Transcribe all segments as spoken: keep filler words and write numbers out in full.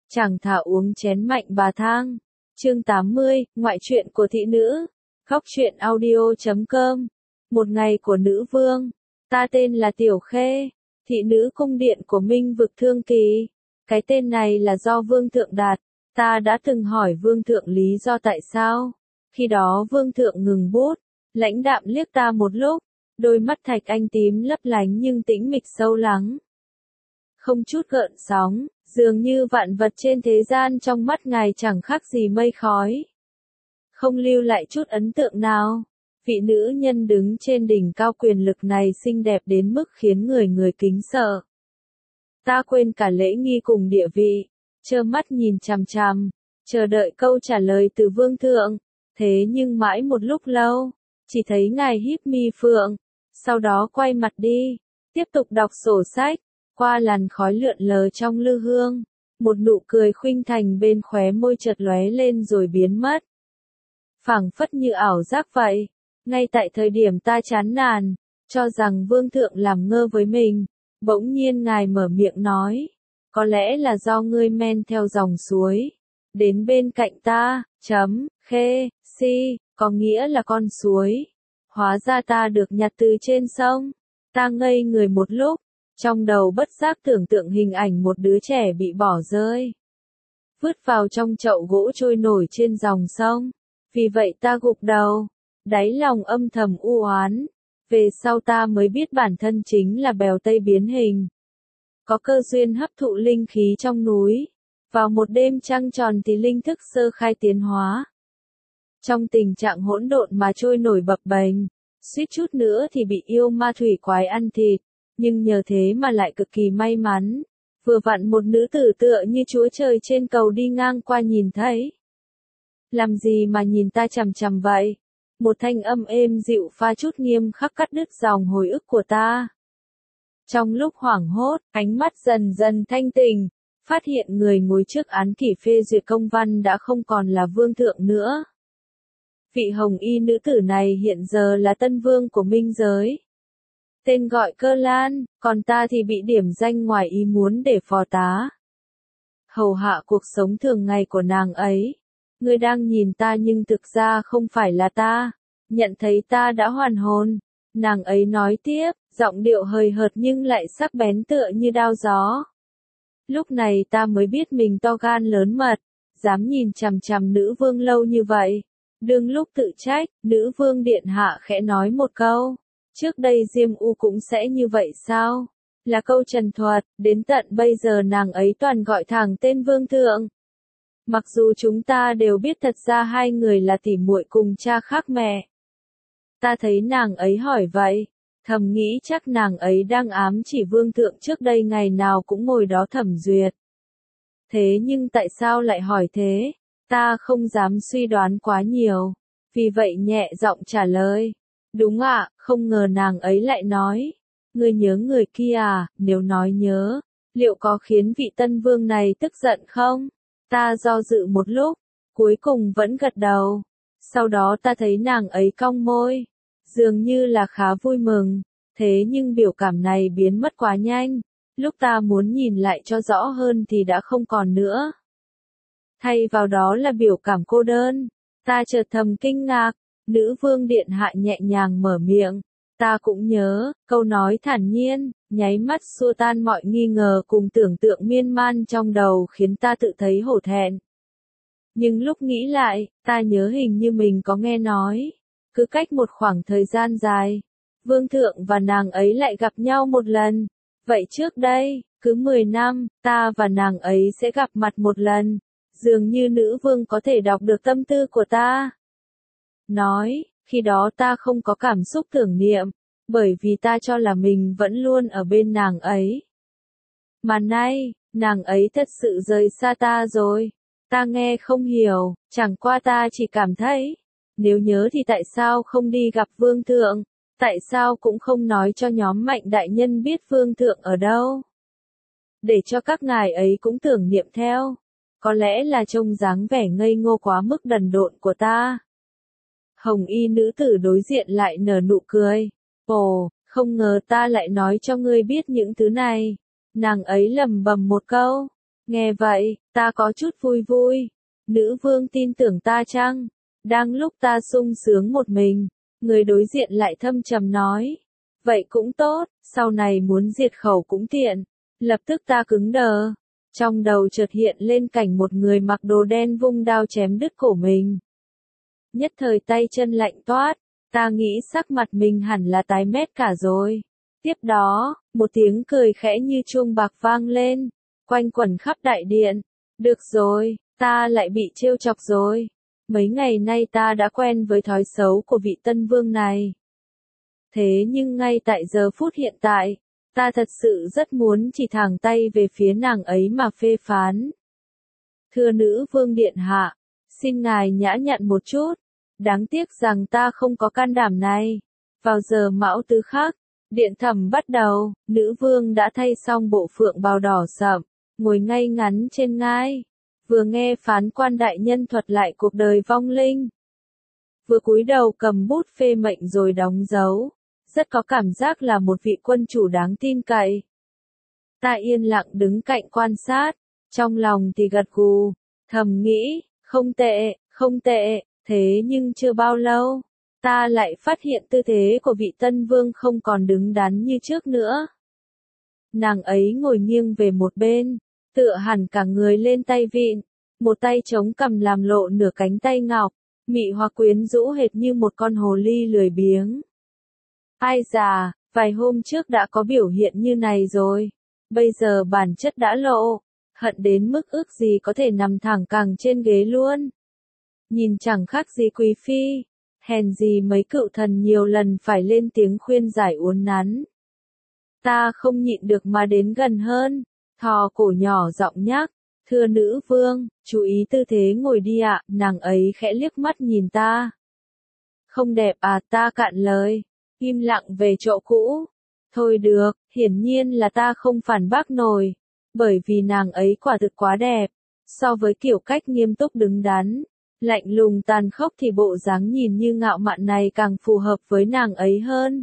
Chàng thả uống chén mạnh bà thang. Chương tám mươi, ngoại truyện của thị nữ. Góc truyện audio chấm com. Một ngày của nữ vương. Ta tên là Tiểu Khê, thị nữ cung điện của Minh vực Thương Kỳ. Cái tên này là do Vương Thượng đặt. Ta đã từng hỏi Vương Thượng lý do tại sao. Khi đó Vương Thượng ngừng bút, lãnh đạm liếc ta một lúc, đôi mắt thạch anh tím lấp lánh nhưng tĩnh mịch sâu lắng. Không chút gợn sóng, dường như vạn vật trên thế gian trong mắt ngài chẳng khác gì mây khói. Không lưu lại chút ấn tượng nào. Vị nữ nhân đứng trên đỉnh cao quyền lực này xinh đẹp đến mức khiến người người kính sợ. Ta quên cả lễ nghi cùng địa vị, trơ mắt nhìn chằm chằm, chờ đợi câu trả lời từ Vương Thượng. Thế nhưng mãi một lúc lâu, chỉ thấy ngài híp mi phượng, sau đó quay mặt đi, tiếp tục đọc sổ sách. Qua làn khói lượn lờ trong lư hương, một nụ cười khuynh thành bên khóe môi chợt lóe lên rồi biến mất. Phảng phất như ảo giác vậy. Ngay tại thời điểm ta chán nản, cho rằng Vương Thượng làm ngơ với mình, bỗng nhiên ngài mở miệng nói, có lẽ là do ngươi men theo dòng suối, đến bên cạnh ta, chấm, khê, si, có nghĩa là con suối. Hóa ra ta được nhặt từ trên sông. Ta ngây người một lúc, trong đầu bất giác tưởng tượng hình ảnh một đứa trẻ bị bỏ rơi, vứt vào trong chậu gỗ trôi nổi trên dòng sông. Vì vậy ta gục đầu, đáy lòng âm thầm u oán. Về sau ta mới biết bản thân chính là bèo Tây biến hình, có cơ duyên hấp thụ linh khí trong núi. Vào một đêm trăng tròn thì linh thức sơ khai tiến hóa. Trong tình trạng hỗn độn mà trôi nổi bập bềnh, suýt chút nữa thì bị yêu ma thủy quái ăn thịt. Nhưng nhờ thế mà lại cực kỳ may mắn. Vừa vặn một nữ tử tựa như chúa trời trên cầu đi ngang qua nhìn thấy. Làm gì mà nhìn ta chằm chằm vậy? Một thanh âm êm dịu pha chút nghiêm khắc cắt đứt dòng hồi ức của ta. Trong lúc hoảng hốt, ánh mắt dần dần thanh tỉnh, phát hiện người ngồi trước án kỷ phê duyệt công văn đã không còn là Vương Thượng nữa. Vị hồng y nữ tử này hiện giờ là tân vương của Minh giới. Tên gọi Cơ Lan, còn ta thì bị điểm danh ngoài ý muốn để phò tá. Hầu hạ cuộc sống thường ngày của nàng ấy. Ngươi đang nhìn ta nhưng thực ra không phải là ta. Nhận thấy ta đã hoàn hồn. Nàng ấy nói tiếp, giọng điệu hời hợt nhưng lại sắc bén tựa như đao gió. Lúc này ta mới biết mình to gan lớn mật, dám nhìn chằm chằm nữ vương lâu như vậy. Đương lúc tự trách, nữ vương điện hạ khẽ nói một câu. Trước đây Diêm U cũng sẽ như vậy sao? Là câu trần thuật, đến tận bây giờ nàng ấy toàn gọi thẳng tên Vương Thượng. Mặc dù chúng ta đều biết thật ra hai người là tỉ muội cùng cha khác mẹ. Ta thấy nàng ấy hỏi vậy, thầm nghĩ chắc nàng ấy đang ám chỉ Vương Thượng trước đây ngày nào cũng ngồi đó thẩm duyệt. Thế nhưng tại sao lại hỏi thế? Ta không dám suy đoán quá nhiều, vì vậy nhẹ giọng trả lời. Đúng ạ, không ngờ nàng ấy lại nói. Ngươi nhớ người kia à, nếu nói nhớ, liệu có khiến vị tân vương này tức giận không? Ta do dự một lúc, cuối cùng vẫn gật đầu. Sau đó ta thấy nàng ấy cong môi, dường như là khá vui mừng. Thế nhưng biểu cảm này biến mất quá nhanh. Lúc ta muốn nhìn lại cho rõ hơn thì đã không còn nữa. Thay vào đó là biểu cảm cô đơn. Ta chợt thầm kinh ngạc. Nữ vương điện hạ nhẹ nhàng mở miệng. Ta cũng nhớ, câu nói thản nhiên, nháy mắt xua tan mọi nghi ngờ cùng tưởng tượng miên man trong đầu khiến ta tự thấy hổ thẹn. Nhưng lúc nghĩ lại, ta nhớ hình như mình có nghe nói. Cứ cách một khoảng thời gian dài, Vương Thượng và nàng ấy lại gặp nhau một lần. Vậy trước đây, cứ mười năm, ta và nàng ấy sẽ gặp mặt một lần. Dường như nữ vương có thể đọc được tâm tư của ta. Nói, khi đó ta không có cảm xúc tưởng niệm, bởi vì ta cho là mình vẫn luôn ở bên nàng ấy. Mà nay, nàng ấy thật sự rời xa ta rồi. Ta nghe không hiểu, chẳng qua ta chỉ cảm thấy, nếu nhớ thì tại sao không đi gặp Vương Thượng, tại sao cũng không nói cho nhóm Mạnh đại nhân biết Vương Thượng ở đâu. Để cho các ngài ấy cũng tưởng niệm theo, có lẽ là trông dáng vẻ ngây ngô quá mức đần độn của ta. Hồng y nữ tử đối diện lại nở nụ cười. Ồ, không ngờ ta lại nói cho ngươi biết những thứ này. Nàng ấy lẩm bẩm một câu. Nghe vậy, Ta có chút vui vui. Nữ vương tin tưởng ta chăng? Đang lúc ta sung sướng một mình, người đối diện lại thâm trầm nói. Vậy cũng tốt, sau này muốn diệt khẩu cũng tiện. Lập tức ta cứng đờ. Trong đầu chợt hiện lên cảnh một người mặc đồ đen vung đao chém đứt cổ mình. Nhất thời tay chân lạnh toát, ta nghĩ sắc mặt mình hẳn là tái mét cả rồi. Tiếp đó, một tiếng cười khẽ như chuông bạc vang lên, quanh quẩn khắp đại điện. Được rồi, ta lại bị trêu chọc rồi. Mấy ngày nay ta đã quen với thói xấu của vị tân vương này. Thế nhưng ngay tại giờ phút hiện tại, ta thật sự rất muốn chỉ thẳng tay về phía nàng ấy mà phê phán. Thưa nữ vương điện hạ, xin ngài nhã nhặn một chút. Đáng tiếc rằng ta không có can đảm này. Vào giờ mão tứ khắc, điện thẩm bắt đầu, nữ vương đã thay xong bộ phượng bào đỏ sậm, ngồi ngay ngắn trên ngai, vừa nghe phán quan đại nhân thuật lại cuộc đời vong linh, vừa cúi đầu cầm bút phê mệnh rồi đóng dấu, rất có cảm giác là một vị quân chủ đáng tin cậy. Ta yên lặng đứng cạnh quan sát, trong lòng thì gật gù, thầm nghĩ, không tệ, không tệ. Thế nhưng chưa bao lâu, ta lại phát hiện tư thế của vị tân vương không còn đứng đắn như trước nữa. Nàng ấy ngồi nghiêng về một bên, tựa hẳn cả người lên tay vịn, một tay chống cằm làm lộ nửa cánh tay ngọc, mị hoặc quyến rũ hệt như một con hồ ly lười biếng. Ai già, vài hôm trước đã có biểu hiện như này rồi, bây giờ bản chất đã lộ, hận đến mức ước gì có thể nằm thẳng cẳng trên ghế luôn. Nhìn chẳng khác gì quý phi, hèn gì mấy cựu thần nhiều lần phải lên tiếng khuyên giải uốn nắn. Ta không nhịn được mà đến gần hơn, thò cổ nhỏ giọng nhắc, thưa nữ vương, chú ý tư thế ngồi đi ạ, nàng ấy khẽ liếc mắt nhìn ta. Không đẹp à, ta cạn lời, im lặng về chỗ cũ. Thôi được, hiển nhiên là ta không phản bác nổi, bởi vì nàng ấy quả thực quá đẹp, so với kiểu cách nghiêm túc đứng đắn. Lạnh lùng tàn khốc thì bộ dáng nhìn như ngạo mạn này càng phù hợp với nàng ấy hơn.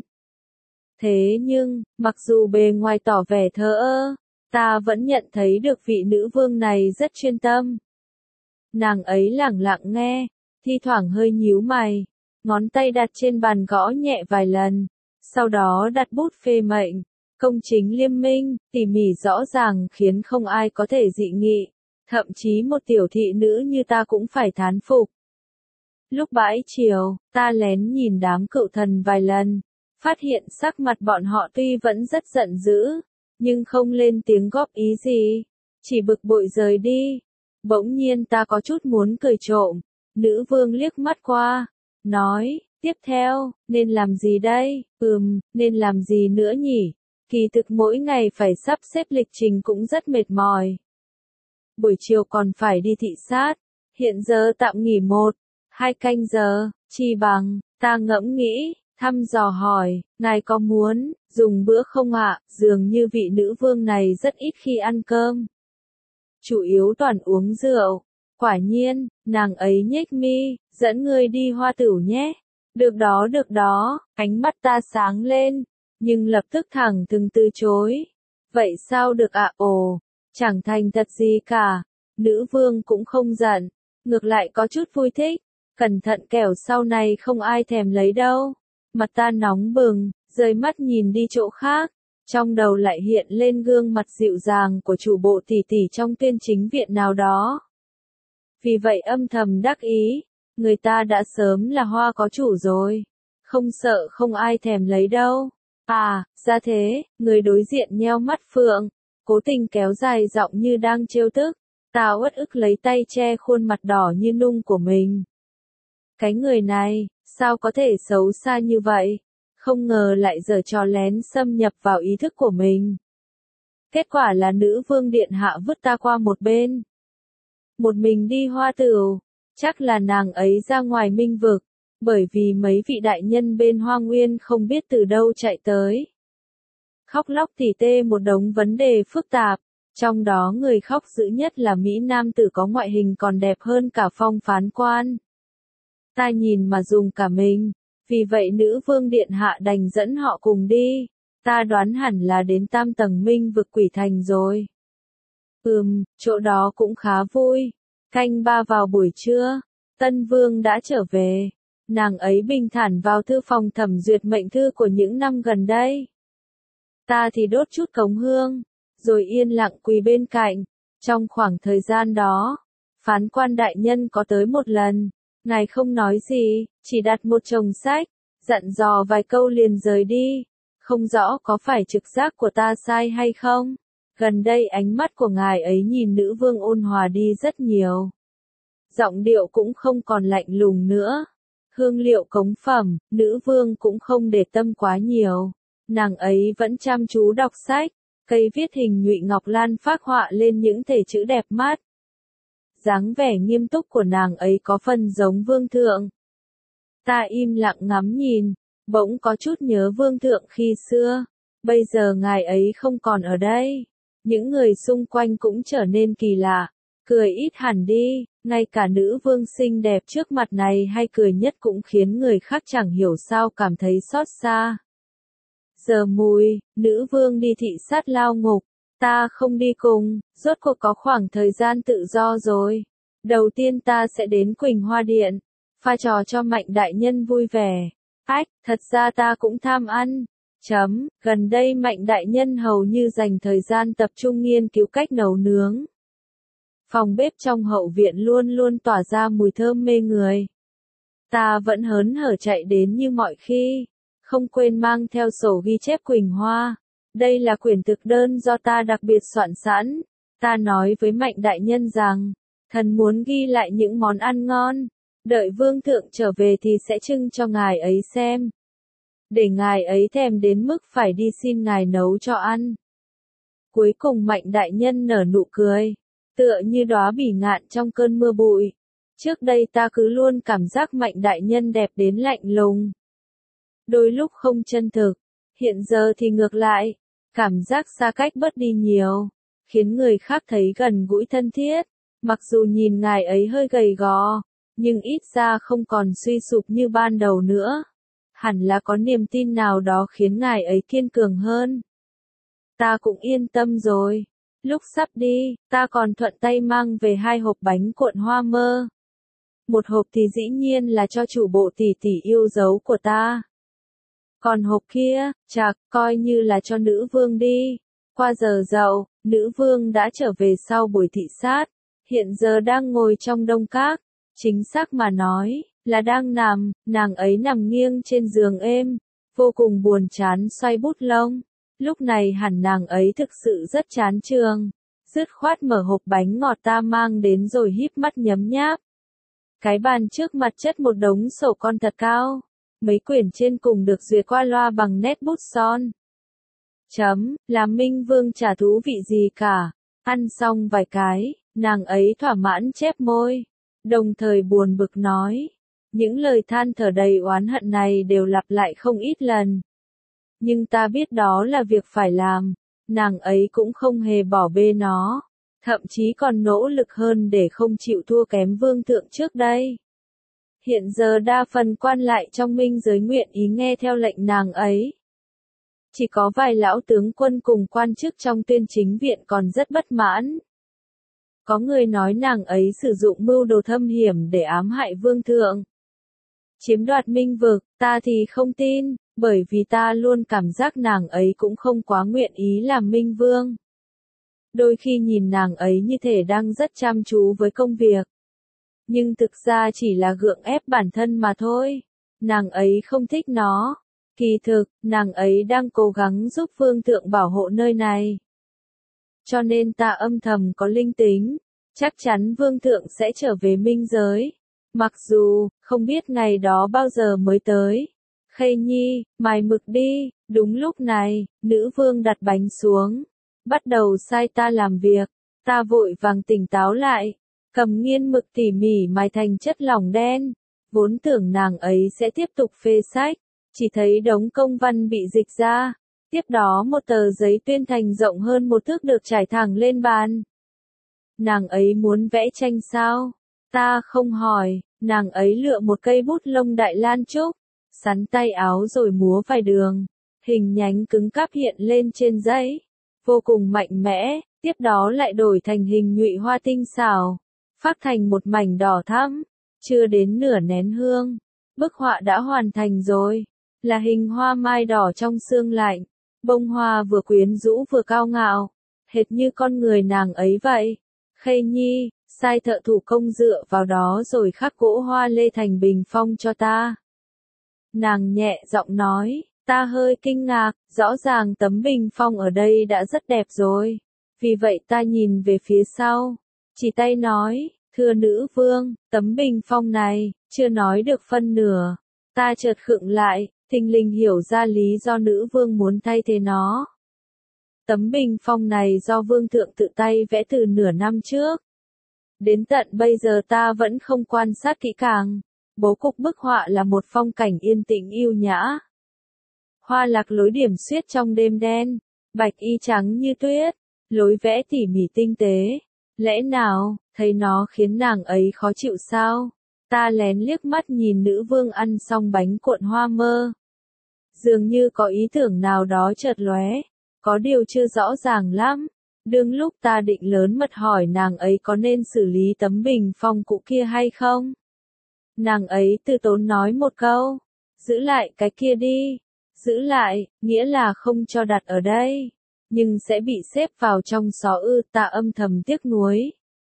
Thế nhưng, mặc dù bề ngoài tỏ vẻ thờ ơ, ta vẫn nhận thấy được vị nữ vương này rất chuyên tâm. Nàng ấy lẳng lặng nghe, thi thoảng hơi nhíu mày, ngón tay đặt trên bàn gõ nhẹ vài lần, sau đó đặt bút phê mệnh, công chính liêm minh, tỉ mỉ rõ ràng khiến không ai có thể dị nghị. Thậm chí một tiểu thị nữ như ta cũng phải thán phục. Lúc bãi chiều, ta lén nhìn đám cựu thần vài lần, phát hiện sắc mặt bọn họ tuy vẫn rất giận dữ, nhưng không lên tiếng góp ý gì, chỉ bực bội rời đi. Bỗng nhiên ta có chút muốn cười trộm, nữ vương liếc mắt qua, nói, tiếp theo, nên làm gì đây, ừm, nên làm gì nữa nhỉ, kỳ thực mỗi ngày phải sắp xếp lịch trình cũng rất mệt mỏi. Buổi chiều còn phải đi thị sát, hiện giờ tạm nghỉ một, hai canh giờ, chi bằng, ta ngẫm nghĩ, thăm dò hỏi, ngài có muốn, dùng bữa không ạ, dường như vị nữ vương này rất ít khi ăn cơm. Chủ yếu toàn uống rượu, quả nhiên, nàng ấy nhếch mi, dẫn ngươi đi hoa tửu nhé. Được đó được đó, ánh mắt ta sáng lên, nhưng lập tức thẳng thừng từ chối. Vậy sao được ạ, ồ. Chẳng thành thật gì cả, nữ vương cũng không giận, ngược lại có chút vui thích, cẩn thận kẻo sau này không ai thèm lấy đâu. Mặt ta nóng bừng, rời mắt nhìn đi chỗ khác, trong đầu lại hiện lên gương mặt dịu dàng của chủ bộ tỷ tỷ trong tuyên chính viện nào đó. Vì vậy âm thầm đắc ý, người ta đã sớm là hoa có chủ rồi, không sợ không ai thèm lấy đâu. À, ra thế, người đối diện nheo mắt phượng. Cố tình kéo dài giọng như đang trêu tức, ta uất ức lấy tay che khuôn mặt đỏ như nung của mình. Cái người này, sao có thể xấu xa như vậy, không ngờ lại giở trò lén xâm nhập vào ý thức của mình. Kết quả là nữ vương điện hạ vứt ta qua một bên. Một mình đi hoa tửu, chắc là nàng ấy ra ngoài minh vực, bởi vì mấy vị đại nhân bên Hoa Nguyên không biết từ đâu chạy tới. Khóc lóc tỉ tê một đống vấn đề phức tạp, trong đó người khóc dữ nhất là Mỹ nam tử có ngoại hình còn đẹp hơn cả Phong phán quan. Ta nhìn mà dùng cả mình, vì vậy nữ vương điện hạ đành dẫn họ cùng đi, ta đoán hẳn là đến tam tầng minh vực quỷ thành rồi. Ừm, chỗ đó cũng khá vui. Canh ba vào buổi trưa, Tân Vương đã trở về. Nàng ấy bình thản vào thư phòng thẩm duyệt mệnh thư của những năm gần đây. Ta thì đốt chút cống hương, rồi yên lặng quỳ bên cạnh. Trong khoảng thời gian đó, phán quan đại nhân có tới một lần, ngài không nói gì, chỉ đặt một chồng sách, dặn dò vài câu liền rời đi. Không rõ có phải trực giác của ta sai hay không? Gần đây ánh mắt của ngài ấy nhìn nữ vương ôn hòa đi rất nhiều. Giọng điệu cũng không còn lạnh lùng nữa. Hương liệu cống phẩm, nữ vương cũng không để tâm quá nhiều. Nàng ấy vẫn chăm chú đọc sách, cây viết hình nhụy ngọc lan phác họa lên những thể chữ đẹp mắt. Dáng vẻ nghiêm túc của nàng ấy có phần giống vương thượng. Ta im lặng ngắm nhìn, bỗng có chút nhớ vương thượng khi xưa. Bây giờ ngài ấy không còn ở đây. Những người xung quanh cũng trở nên kỳ lạ, cười ít hẳn đi, ngay cả nữ vương xinh đẹp trước mặt này hay cười nhất cũng khiến người khác chẳng hiểu sao cảm thấy xót xa. Giờ mùi, nữ vương đi thị sát lao ngục, ta không đi cùng, rốt cuộc có khoảng thời gian tự do rồi. Đầu tiên ta sẽ đến Quỳnh Hoa Điện, pha trò cho Mạnh đại nhân vui vẻ. Ách, thật ra ta cũng tham ăn. Chấm, gần đây Mạnh đại nhân hầu như dành thời gian tập trung nghiên cứu cách nấu nướng. Phòng bếp trong hậu viện luôn luôn tỏa ra mùi thơm mê người. Ta vẫn hớn hở chạy đến như mọi khi, không quên mang theo sổ ghi chép Quỳnh Hoa. Đây là quyển thực đơn do ta đặc biệt soạn sẵn. Ta nói với Mạnh đại nhân rằng, thần muốn ghi lại những món ăn ngon, đợi vương thượng trở về thì sẽ trưng cho ngài ấy xem. Để ngài ấy thèm đến mức phải đi xin ngài nấu cho ăn. Cuối cùng Mạnh đại nhân nở nụ cười, tựa như đóa bỉ ngạn trong cơn mưa bụi. Trước đây ta cứ luôn cảm giác Mạnh đại nhân đẹp đến lạnh lùng. Đôi lúc không chân thực, hiện giờ thì ngược lại, cảm giác xa cách bớt đi nhiều, khiến người khác thấy gần gũi thân thiết. Mặc dù nhìn ngài ấy hơi gầy gò, nhưng ít ra không còn suy sụp như ban đầu nữa. Hẳn là có niềm tin nào đó khiến ngài ấy kiên cường hơn. Ta cũng yên tâm rồi. Lúc sắp đi, ta còn thuận tay mang về hai hộp bánh cuộn hoa mơ. Một hộp thì dĩ nhiên là cho chủ bộ tỷ tỷ yêu dấu của ta. Còn hộp kia, chạc, coi như là cho nữ vương đi. Qua giờ dậu, nữ vương đã trở về sau buổi thị sát. Hiện giờ đang ngồi trong đông các. Chính xác mà nói, là đang nằm, nàng ấy nằm nghiêng trên giường êm, vô cùng buồn chán xoay bút lông. Lúc này hẳn nàng ấy thực sự rất chán trường. Dứt khoát mở hộp bánh ngọt ta mang đến rồi híp mắt nhấm nháp. Cái bàn trước mặt chất một đống sổ con thật cao. Mấy quyển trên cùng được duyệt qua loa bằng nét bút son. Chấm, làm Minh Vương chả thú vị gì cả. Ăn xong vài cái, nàng ấy thỏa mãn chép môi. Đồng thời buồn bực nói. Những lời than thở đầy oán hận này đều lặp lại không ít lần. Nhưng ta biết đó là việc phải làm. Nàng ấy cũng không hề bỏ bê nó. Thậm chí còn nỗ lực hơn để không chịu thua kém vương thượng trước đây. Hiện giờ đa phần quan lại trong minh giới nguyện ý nghe theo lệnh nàng ấy. Chỉ có vài lão tướng quân cùng quan chức trong tuyên chính viện còn rất bất mãn. Có người nói nàng ấy sử dụng mưu đồ thâm hiểm để ám hại vương thượng. Chiếm đoạt minh vực, ta thì không tin, bởi vì ta luôn cảm giác nàng ấy cũng không quá nguyện ý làm minh vương. Đôi khi nhìn nàng ấy như thể đang rất chăm chú với công việc. Nhưng thực ra chỉ là gượng ép bản thân mà thôi. Nàng ấy không thích nó. Kỳ thực, nàng ấy đang cố gắng giúp vương thượng bảo hộ nơi này. Cho nên ta âm thầm có linh tính. Chắc chắn vương thượng sẽ trở về minh giới. Mặc dù, không biết ngày đó bao giờ mới tới. Khê Nhi, mài mực đi. Đúng lúc này, nữ vương đặt bánh xuống. Bắt đầu sai ta làm việc. Ta vội vàng tỉnh táo lại. Cầm nghiên mực tỉ mỉ mài thành chất lỏng đen. Vốn tưởng nàng ấy sẽ tiếp tục phê sách. Chỉ thấy đống công văn bị dịch ra. Tiếp đó một tờ giấy tuyên thành rộng hơn một thước được trải thẳng lên bàn. Nàng ấy muốn vẽ tranh sao? Ta không hỏi. Nàng ấy lựa một cây bút lông đại lan trúc. Sắn tay áo rồi múa vài đường. Hình nhánh cứng cáp hiện lên trên giấy. Vô cùng mạnh mẽ, tiếp đó lại đổi thành hình nhụy hoa tinh xảo, phát thành một mảnh đỏ thẫm, chưa đến nửa nén hương. Bức họa đã hoàn thành rồi, là hình hoa mai đỏ trong sương lạnh, bông hoa vừa quyến rũ vừa cao ngạo, hệt như con người nàng ấy vậy. Khê Nhi, sai thợ thủ công dựa vào đó rồi khắc gỗ hoa lê thành bình phong cho ta. Nàng nhẹ giọng nói, ta hơi kinh ngạc, rõ ràng tấm bình phong ở đây đã rất đẹp rồi. Vì vậy ta nhìn về phía sau, chỉ tay nói, thưa nữ vương, tấm bình phong này, chưa nói được phân nửa. Ta chợt khựng lại, thình lình hiểu ra lý do nữ vương muốn thay thế nó. Tấm bình phong này do vương thượng tự tay vẽ từ nửa năm trước. Đến tận bây giờ ta vẫn không quan sát kỹ càng. Bố cục bức họa là một phong cảnh yên tĩnh yêu nhã. Hoa lạc lối điểm xuyết trong đêm đen, bạch y trắng như tuyết, lối vẽ tỉ mỉ tinh tế. Lẽ nào, thấy nó khiến nàng ấy khó chịu sao? Ta lén liếc mắt nhìn nữ vương ăn xong bánh cuộn hoa mơ. Dường như có ý tưởng nào đó chợt lóe, có điều chưa rõ ràng lắm. Đương lúc ta định lớn mật hỏi nàng ấy có nên xử lý tấm bình phong cũ kia hay không. Nàng ấy từ tốn nói một câu, giữ lại cái kia đi. Giữ lại, nghĩa là không cho đặt ở đây, nhưng sẽ bị xếp vào trong xó ư. Ta âm thầm tiếc nuối.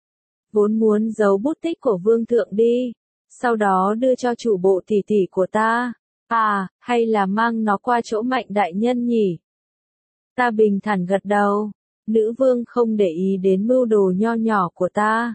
Vốn muốn giấu bút tích của vương thượng đi, sau đó đưa cho chủ bộ tỷ tỷ của ta. À, hay là mang nó qua chỗ Mạnh đại nhân nhỉ? Ta bình thản gật đầu. Nữ vương không để ý đến mưu đồ nho nhỏ của ta.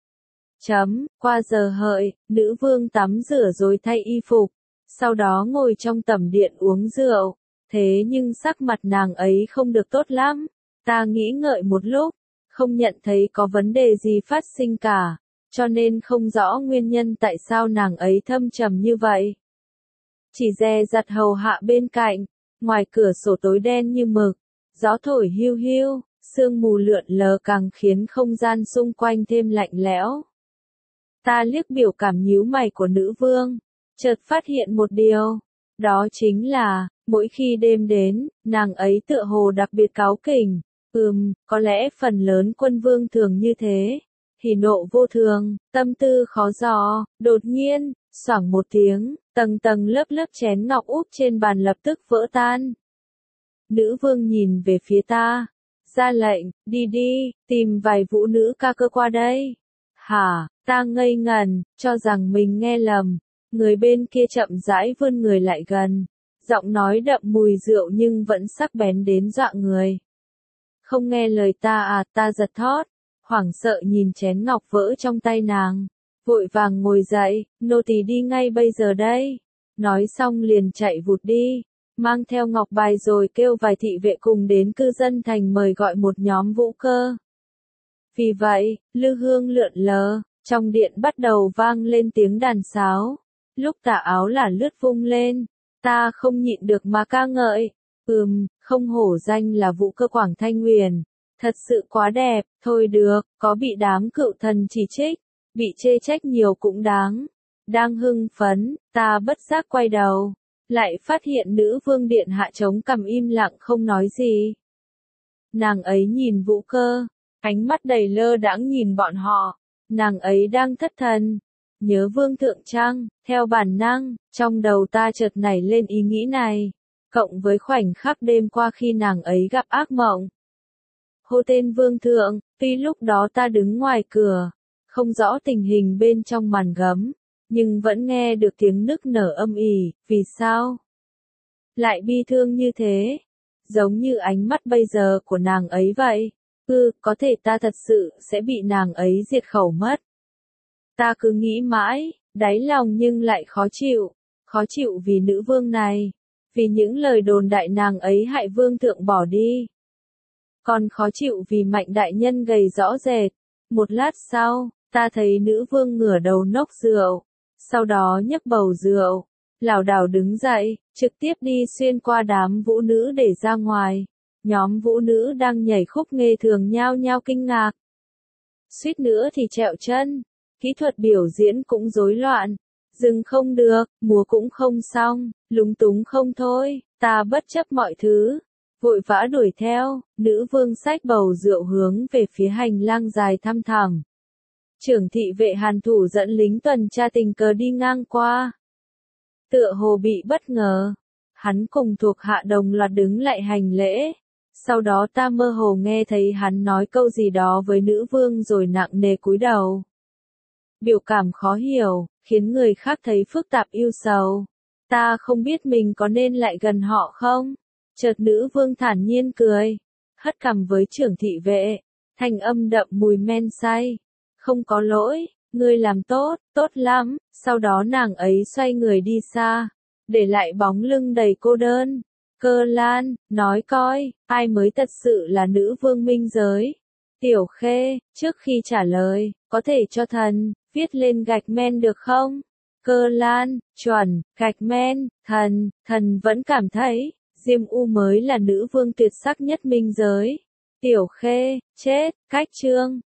Chấm, qua giờ hợi, nữ vương tắm rửa rồi thay y phục, sau đó ngồi trong tẩm điện uống rượu. Thế nhưng sắc mặt nàng ấy không được tốt lắm. Ta nghĩ ngợi một lúc, không nhận thấy có vấn đề gì phát sinh cả, cho nên không rõ nguyên nhân tại sao nàng ấy thâm trầm như vậy. Chỉ dè dặt hầu hạ bên cạnh, ngoài cửa sổ tối đen như mực, gió thổi hiu hiu, sương mù lượn lờ càng khiến không gian xung quanh thêm lạnh lẽo. Ta liếc biểu cảm nhíu mày của nữ vương, chợt phát hiện một điều, đó chính là, mỗi khi đêm đến, nàng ấy tựa hồ đặc biệt cáu kỉnh. Ừm, có lẽ phần lớn quân vương thường như thế. Hỉ nộ vô thường, tâm tư khó dò. Đột nhiên, xoảng một tiếng, tầng tầng lớp lớp chén ngọc úp trên bàn lập tức vỡ tan. Nữ vương nhìn về phía ta, ra lệnh, đi đi, tìm vài vũ nữ ca cơ qua đây. Hả, ta ngây ngần, cho rằng mình nghe lầm. Người bên kia chậm rãi vươn người lại gần, giọng nói đậm mùi rượu nhưng vẫn sắc bén đến dọa người. Không nghe lời ta à? Ta giật thót, hoảng sợ nhìn chén ngọc vỡ trong tay nàng, vội vàng ngồi dậy, nô tỳ đi ngay bây giờ đây. Nói xong liền chạy vụt đi, mang theo ngọc bài rồi kêu vài thị vệ cùng đến cư dân thành mời gọi một nhóm vũ cơ. Vì vậy, lư hương lượn lờ, trong điện bắt đầu vang lên tiếng đàn sáo. Lúc tà áo là lướt vung lên, ta không nhịn được mà ca ngợi. Ừm, không hổ danh là vũ cơ Quảng Thanh Nguyền. Thật sự quá đẹp, thôi được, có bị đám cựu thần chỉ trích, bị chê trách nhiều cũng đáng. Đang hưng phấn, ta bất giác quay đầu, lại phát hiện nữ vương điện hạ chống cằm im lặng không nói gì. Nàng ấy nhìn vũ cơ, ánh mắt đầy lơ đãng nhìn bọn họ, nàng ấy đang thất thần. Nhớ vương thượng chăng? Theo bản năng, trong đầu ta chợt nảy lên ý nghĩ này, cộng với khoảnh khắc đêm qua khi nàng ấy gặp ác mộng. Hô tên vương thượng, tuy lúc đó ta đứng ngoài cửa, không rõ tình hình bên trong màn gấm, nhưng vẫn nghe được tiếng nức nở âm ỉ. Vì sao lại bi thương như thế? Giống như ánh mắt bây giờ của nàng ấy vậy. Ừ, có thể ta thật sự sẽ bị nàng ấy diệt khẩu mất. Ta cứ nghĩ mãi, đáy lòng nhưng lại khó chịu. Khó chịu vì nữ vương này, vì những lời đồn đại nàng ấy hại vương thượng bỏ đi. Còn khó chịu vì Mạnh đại nhân gầy rõ rệt. Một lát sau, ta thấy nữ vương ngửa đầu nốc rượu, sau đó nhấc bầu rượu, lảo đảo đứng dậy, trực tiếp đi xuyên qua đám vũ nữ để ra ngoài. Nhóm vũ nữ đang nhảy khúc nghề thường nhao nhao kinh ngạc. Suýt nữa thì trẹo chân, kỹ thuật biểu diễn cũng rối loạn. Dừng không được, múa cũng không xong, lúng túng không thôi. Ta bất chấp mọi thứ, vội vã đuổi theo, nữ vương xách bầu rượu hướng về phía hành lang dài thăm thẳm. Trưởng thị vệ Hàn Thủ dẫn lính tuần tra tình cờ đi ngang qua. Tựa hồ bị bất ngờ, hắn cùng thuộc hạ đồng loạt đứng lại hành lễ. Sau đó ta mơ hồ nghe thấy hắn nói câu gì đó với nữ vương rồi nặng nề cúi đầu. Biểu cảm khó hiểu, khiến người khác thấy phức tạp ưu sầu. Ta không biết mình có nên lại gần họ không? Chợt nữ vương thản nhiên cười, hất cằm với trưởng thị vệ, thanh âm đậm mùi men say. Không có lỗi, ngươi làm tốt, tốt lắm. Sau đó nàng ấy xoay người đi xa, để lại bóng lưng đầy cô đơn. Cơ Lan, nói coi, ai mới thật sự là nữ vương minh giới? Tiểu Khê, trước khi trả lời, có thể cho thần viết lên gạch men được không? Cơ Lan, chuẩn, gạch men, thần, thần vẫn cảm thấy, Diêm U mới là nữ vương tuyệt sắc nhất minh giới. Tiểu Khê, chết, cách chương.